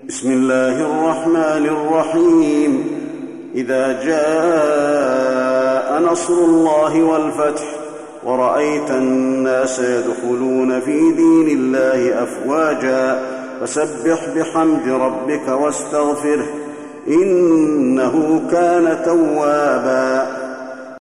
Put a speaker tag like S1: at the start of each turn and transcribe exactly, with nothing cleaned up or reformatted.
S1: بسم الله الرحمن الرحيم. إذا جاء نصر الله والفتح ورأيت الناس يدخلون في دين الله أفواجا فسبح بحمد ربك واستغفره إنه كان توابا.